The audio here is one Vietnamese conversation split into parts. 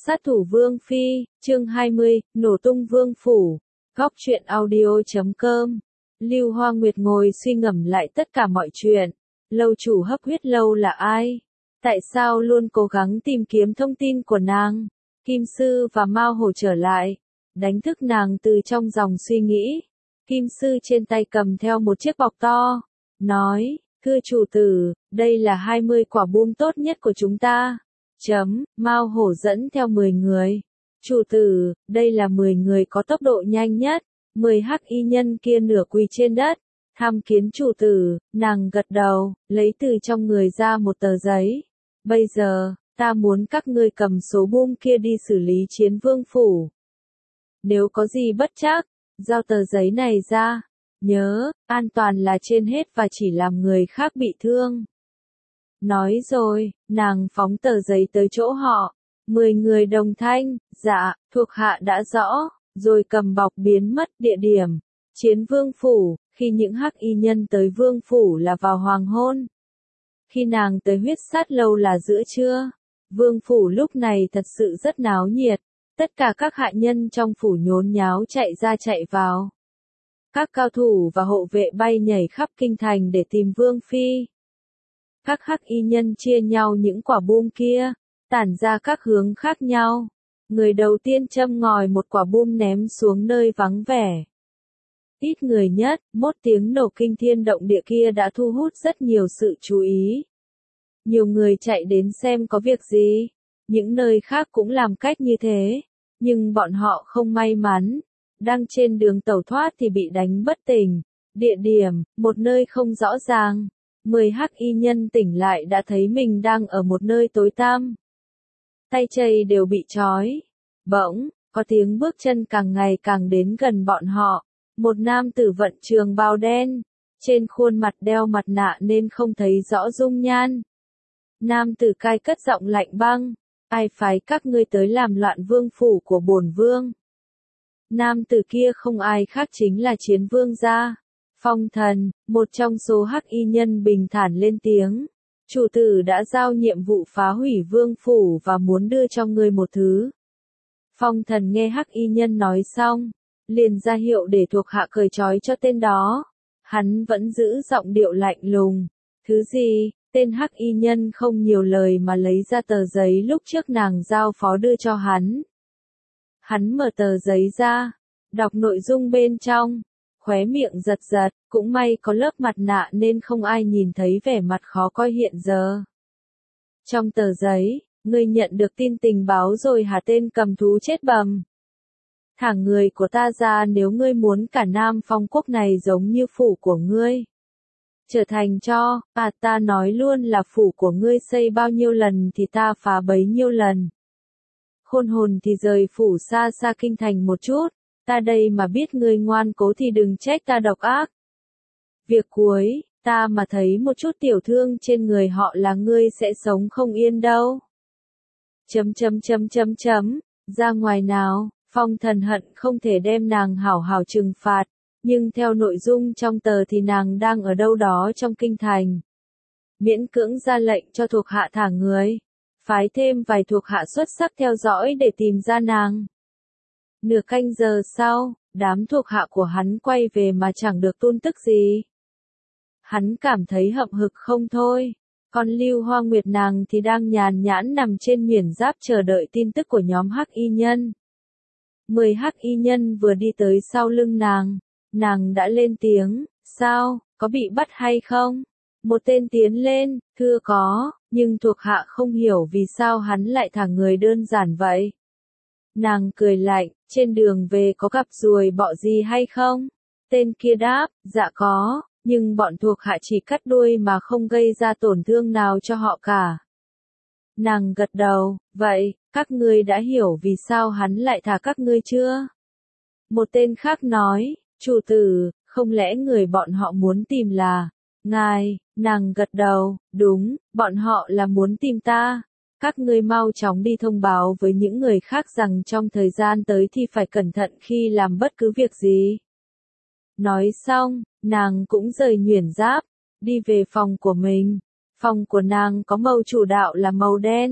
Sát thủ Vương Phi, chương 20, nổ tung Vương Phủ. Góc truyện audio.com. Lưu Hoa Nguyệt ngồi suy ngẫm lại tất cả mọi chuyện. Lâu chủ hấp huyết lâu là ai? Tại sao luôn cố gắng tìm kiếm thông tin của nàng? Kim Sư và Mao Hổ trở lại, đánh thức nàng từ trong dòng suy nghĩ. Kim Sư trên tay cầm theo một chiếc bọc to, nói, thưa chủ tử, đây là 20 quả bom tốt nhất của chúng ta. Mao Hổ dẫn theo 10 người. Chủ tử, đây là 10 người có tốc độ nhanh nhất. 10 hắc y nhân kia nửa quỳ trên đất. Tham kiến chủ tử, nàng gật đầu, lấy từ trong người ra một tờ giấy. Bây giờ, ta muốn các ngươi cầm số bom kia đi xử lý Chiến Vương Phủ. Nếu có gì bất trắc, giao tờ giấy này ra. Nhớ, an toàn là trên hết và chỉ làm người khác bị thương. Nói rồi, nàng phóng tờ giấy tới chỗ họ. 10 người đồng thanh, dạ, thuộc hạ đã rõ, rồi cầm bọc biến mất địa điểm. Chiến Vương Phủ, khi những hắc y nhân tới Vương Phủ là vào hoàng hôn. Khi nàng tới huyết sát lâu là giữa trưa. Vương Phủ lúc này thật sự rất náo nhiệt. Tất cả các hạ nhân trong phủ nhốn nháo chạy ra chạy vào. Các cao thủ và hộ vệ bay nhảy khắp kinh thành để tìm Vương Phi. Các hắc y nhân chia nhau những quả bom kia, tản ra các hướng khác nhau. Người đầu tiên châm ngòi một quả bom ném xuống nơi vắng vẻ. Ít người nhất, một tiếng nổ kinh thiên động địa kia đã thu hút rất nhiều sự chú ý. Nhiều người chạy đến xem có việc gì. Những nơi khác cũng làm cách như thế, nhưng bọn họ không may mắn. Đang trên đường tẩu thoát thì bị đánh bất tỉnh. Địa điểm, một nơi không rõ ràng. 10 hắc y nhân tỉnh lại đã thấy mình đang ở một nơi tối tăm. Tay chân đều bị trói. Bỗng, có tiếng bước chân càng ngày càng đến gần bọn họ. Một nam tử vận trường bào đen. Trên khuôn mặt đeo mặt nạ nên không thấy rõ dung nhan. Nam tử cai cất giọng lạnh băng. Ai phái các ngươi tới làm loạn vương phủ của bổn vương? Nam tử kia không ai khác chính là Chiến Vương gia. Phong Thần, một trong số hắc y nhân bình thản lên tiếng. Chủ tử đã giao nhiệm vụ phá hủy Vương Phủ và muốn đưa cho ngươi một thứ. Phong Thần nghe hắc y nhân nói xong, liền ra hiệu để thuộc hạ cởi trói cho tên đó. Hắn vẫn giữ giọng điệu lạnh lùng. Thứ gì? Tên hắc y nhân không nhiều lời mà lấy ra tờ giấy lúc trước nàng giao phó đưa cho hắn. Hắn mở tờ giấy ra, đọc nội dung bên trong, khóe miệng giật giật, cũng may có lớp mặt nạ nên không ai nhìn thấy vẻ mặt khó coi hiện giờ. Trong tờ giấy, ngươi nhận được tin tình báo rồi hả tên cầm thú chết bầm? Thả người của ta ra nếu ngươi muốn cả Nam Phong quốc này giống như phủ của ngươi. Trở thành cho, ta nói luôn là phủ của ngươi xây bao nhiêu lần thì ta phá bấy nhiêu lần. Khôn hồn thì rời phủ xa xa kinh thành một chút, ta đây mà biết ngươi ngoan cố thì đừng trách ta độc ác. Việc cuối, ta mà thấy một chút tiểu thương trên người họ là ngươi sẽ sống không yên đâu. Ra ngoài nào, Phong Thần hận không thể đem nàng hảo hảo trừng phạt. Nhưng theo nội dung trong tờ thì nàng đang ở đâu đó trong kinh thành. Miễn cưỡng ra lệnh cho thuộc hạ thả người. Phái thêm vài thuộc hạ xuất sắc theo dõi để tìm ra nàng. Nửa canh giờ sau, đám thuộc hạ của hắn quay về mà chẳng được tin tức gì. Hắn cảm thấy hậm hực không thôi. Còn Lưu Hoa Nguyệt nàng thì đang nhàn nhãn nằm trên miển giáp chờ đợi tin tức của nhóm hắc y nhân. 10 hắc y nhân vừa đi tới sau lưng nàng. Nàng đã lên tiếng, sao, có bị bắt hay không? Một tên tiến lên, thưa có, nhưng thuộc hạ không hiểu vì sao hắn lại thả người đơn giản vậy. Nàng cười lạnh, trên đường về có gặp ruồi bọ gì hay không? Tên kia đáp, dạ có, nhưng bọn thuộc hạ chỉ cắt đuôi mà không gây ra tổn thương nào cho họ cả. Nàng gật đầu, vậy, các ngươi đã hiểu vì sao hắn lại thả các ngươi chưa? Một tên khác nói, chủ tử, không lẽ người bọn họ muốn tìm là ngài? Nàng gật đầu, đúng, bọn họ là muốn tìm ta. Các ngươi mau chóng đi thông báo với những người khác rằng trong thời gian tới thì phải cẩn thận khi làm bất cứ việc gì. Nói xong, nàng cũng rời nhuyễn giáp, đi về phòng của mình. Phòng của nàng có màu chủ đạo là màu đen,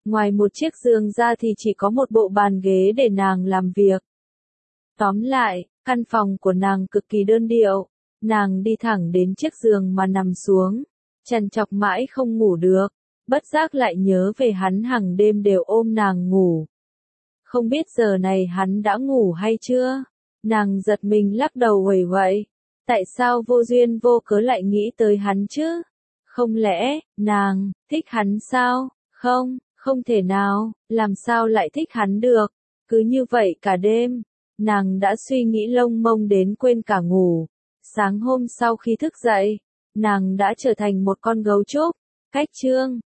Ngoài một chiếc giường ra thì chỉ có một bộ bàn ghế để nàng làm việc. Tóm lại, căn phòng của nàng cực kỳ đơn điệu. Nàng đi thẳng đến chiếc giường mà nằm xuống, trằn trọc mãi không ngủ được, bất giác lại nhớ về hắn hàng đêm đều ôm nàng ngủ. Không biết giờ này hắn đã ngủ hay chưa? Nàng giật mình lắc đầu uể oải. Tại sao vô duyên vô cớ lại nghĩ tới hắn chứ? Không lẽ, nàng, thích hắn sao? Không, không thể nào, làm sao lại thích hắn được? Cứ như vậy cả đêm, nàng đã suy nghĩ lông mông đến quên cả ngủ. Sáng hôm sau khi thức dậy, nàng đã trở thành một con gấu trúc, cách chương.